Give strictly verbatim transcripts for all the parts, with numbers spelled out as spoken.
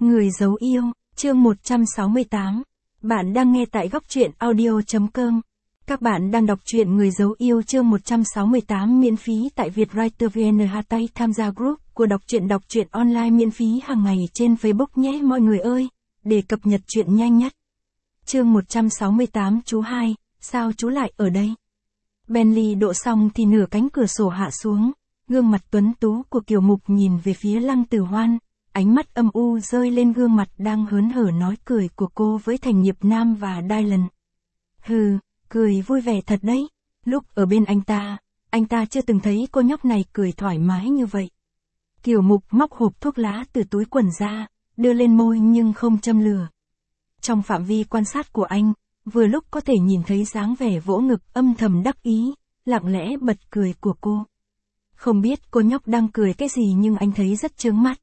Người giấu yêu, chương một trăm sáu mươi tám. Bạn đang nghe tại góc truyện audio chấm com. Các bạn đang đọc truyện Người giấu yêu chương một trăm sáu mươi tám miễn phí tại Vietwriter vê en. Hashtag tham gia group của đọc truyện đọc truyện online miễn phí hàng ngày trên Facebook nhé mọi người ơi, để cập nhật truyện nhanh nhất. Chương một trăm sáu mươi tám chú hai, sao chú lại ở đây? Bentley độ xong thì nửa cánh cửa sổ hạ xuống, gương mặt tuấn tú của Kiều Mục nhìn về phía Lăng Tử Hoan. Ánh mắt âm u rơi lên gương mặt đang hớn hở nói cười của cô với Thành Nghiệp Nam và Dylan. Hừ, cười vui vẻ thật đấy. Lúc ở bên anh ta, anh ta chưa từng thấy cô nhóc này cười thoải mái như vậy. Kiều Mục móc hộp thuốc lá từ túi quần ra, đưa lên môi nhưng không châm lửa. Trong phạm vi quan sát của anh, vừa lúc có thể nhìn thấy dáng vẻ vỗ ngực âm thầm đắc ý, lặng lẽ bật cười của cô. Không biết cô nhóc đang cười cái gì nhưng anh thấy rất chướng mắt.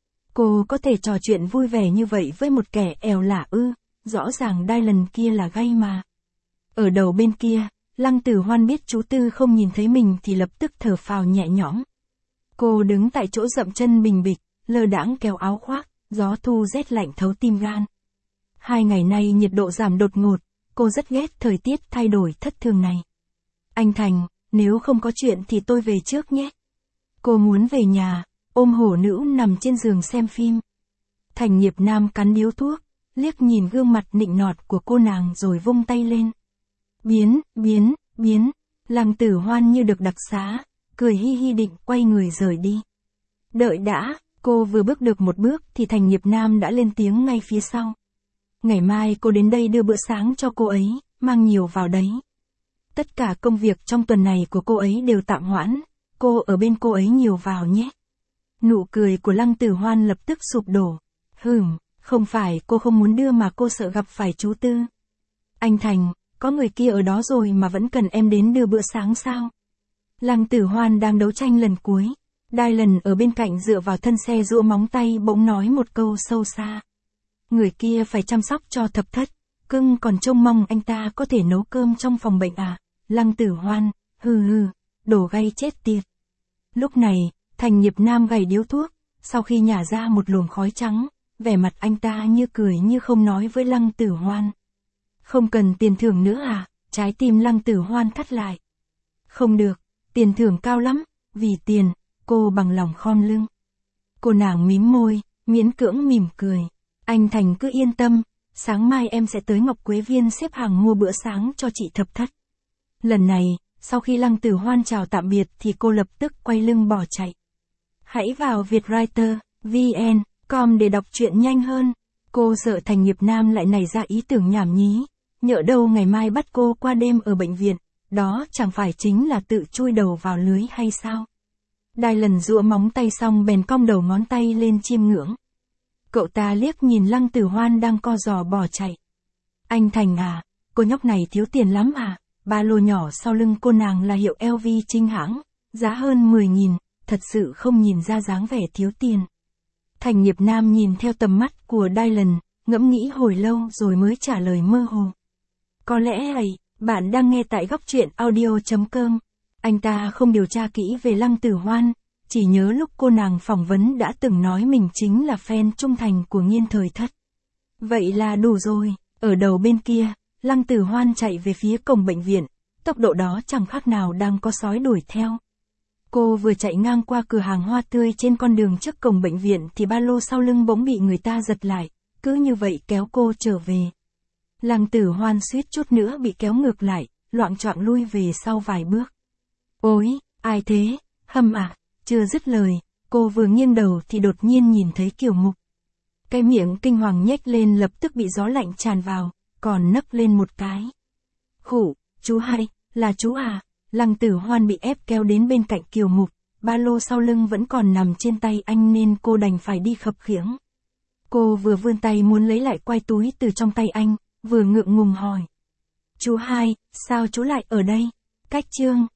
Cô có thể trò chuyện vui vẻ như vậy với một kẻ èo lả ư, rõ ràng Dylan kia là gay mà. Ở đầu bên kia, Lăng Tử Hoan biết chú Tư không nhìn thấy mình thì lập tức thở phào nhẹ nhõm. Cô đứng tại chỗ dậm chân bình bịch, lơ đãng kéo áo khoác, gió thu rét lạnh thấu tim gan. Hai ngày nay nhiệt độ giảm đột ngột, cô rất ghét thời tiết thay đổi thất thường này. Anh Thành, nếu không có chuyện thì tôi về trước nhé. Cô muốn về nhà, ôm hổ nữ nằm trên giường xem phim. Thành Nghiệp Nam cắn điếu thuốc, liếc nhìn gương mặt nịnh nọt của cô nàng rồi vung tay lên. Biến, biến, biến, Lăng Tử Hoan như được đặc xá, cười hi hi định quay người rời đi. Đợi đã, cô vừa bước được một bước thì Thành Nghiệp Nam đã lên tiếng ngay phía sau. Ngày mai cô đến đây đưa bữa sáng cho cô ấy, mang nhiều vào đấy. Tất cả công việc trong tuần này của cô ấy đều tạm hoãn, cô ở bên cô ấy nhiều vào nhé. Nụ cười của Lăng Tử Hoan lập tức sụp đổ. Hừm, không phải cô không muốn đưa mà cô sợ gặp phải chú Tư. Anh Thành, có người kia ở đó rồi mà vẫn cần em đến đưa bữa sáng sao? Lăng Tử Hoan đang đấu tranh lần cuối. Dylan ở bên cạnh dựa vào thân xe duỗi móng tay bỗng nói một câu sâu xa. Người kia phải chăm sóc cho Thập Thất, cưng còn trông mong anh ta có thể nấu cơm trong phòng bệnh à? Lăng Tử Hoan, hừ hừ, đồ gay chết tiệt. Lúc này, Thành Nghiệp Nam gầy điếu thuốc, sau khi nhả ra một luồng khói trắng, vẻ mặt anh ta như cười như không nói với Lăng Tử Hoan. Không cần tiền thưởng nữa à? Trái tim Lăng Tử Hoan thắt lại. Không được, tiền thưởng cao lắm, vì tiền, cô bằng lòng khom lưng. Cô nàng mím môi, miễn cưỡng mỉm cười. Anh Thành cứ yên tâm, sáng mai em sẽ tới Ngọc Quế Viên xếp hàng mua bữa sáng cho chị Thập Thất. Lần này, sau khi Lăng Tử Hoan chào tạm biệt thì cô lập tức quay lưng bỏ chạy. Hãy vào Vietwriter vê en chấm com để đọc truyện nhanh hơn. Cô sợ Thành Nghiệp Nam lại nảy ra ý tưởng nhảm nhí, nhỡ đâu ngày mai bắt cô qua đêm ở bệnh viện, đó chẳng phải chính là tự chui đầu vào lưới hay sao? Dylan giũa móng tay xong bèn cong đầu ngón tay lên chiêm ngưỡng. Cậu ta liếc nhìn Lăng Tử Hoan đang co giò bỏ chạy. Anh Thành à, cô nhóc này thiếu tiền lắm à? Ba lô nhỏ sau lưng cô nàng là hiệu lờ vê chính hãng, giá hơn mười nghìn, thật sự không nhìn ra dáng vẻ thiếu tiền. Thành Nghiệp Nam nhìn theo tầm mắt của Dylan, ngẫm nghĩ hồi lâu rồi mới trả lời mơ hồ. Có lẽ ấy, bạn đang nghe tại góc truyện audio chấm com. Anh ta không điều tra kỹ về Lăng Tử Hoan, chỉ nhớ lúc cô nàng phỏng vấn đã từng nói mình chính là fan trung thành của Nghiên Thời Thất. Vậy là đủ rồi. Ở đầu bên kia, Lăng Tử Hoan chạy về phía cổng bệnh viện, tốc độ đó chẳng khác nào đang có sói đuổi theo. Cô vừa chạy ngang qua cửa hàng hoa tươi trên con đường trước cổng bệnh viện thì ba lô sau lưng bỗng bị người ta giật lại, cứ như vậy kéo cô trở về. Lăng Tử Hoan suýt chút nữa bị kéo ngược lại, loạng choạng lui về sau vài bước. Ôi, ai thế, Hâm à? Chưa dứt lời, cô vừa nghiêng đầu thì đột nhiên nhìn thấy Kiều Mục. Cái miệng kinh hoàng nhếch lên lập tức bị gió lạnh tràn vào, còn nấc lên một cái. Khụ, chú hai, là chú à? Lăng Tử Hoan bị ép kéo đến bên cạnh Kiều Mục, ba lô sau lưng vẫn còn nằm trên tay anh nên cô đành phải đi khập khiễng. Cô vừa vươn tay muốn lấy lại quai túi từ trong tay anh, vừa ngượng ngùng hỏi. Chú hai, sao chú lại ở đây? Cách chương,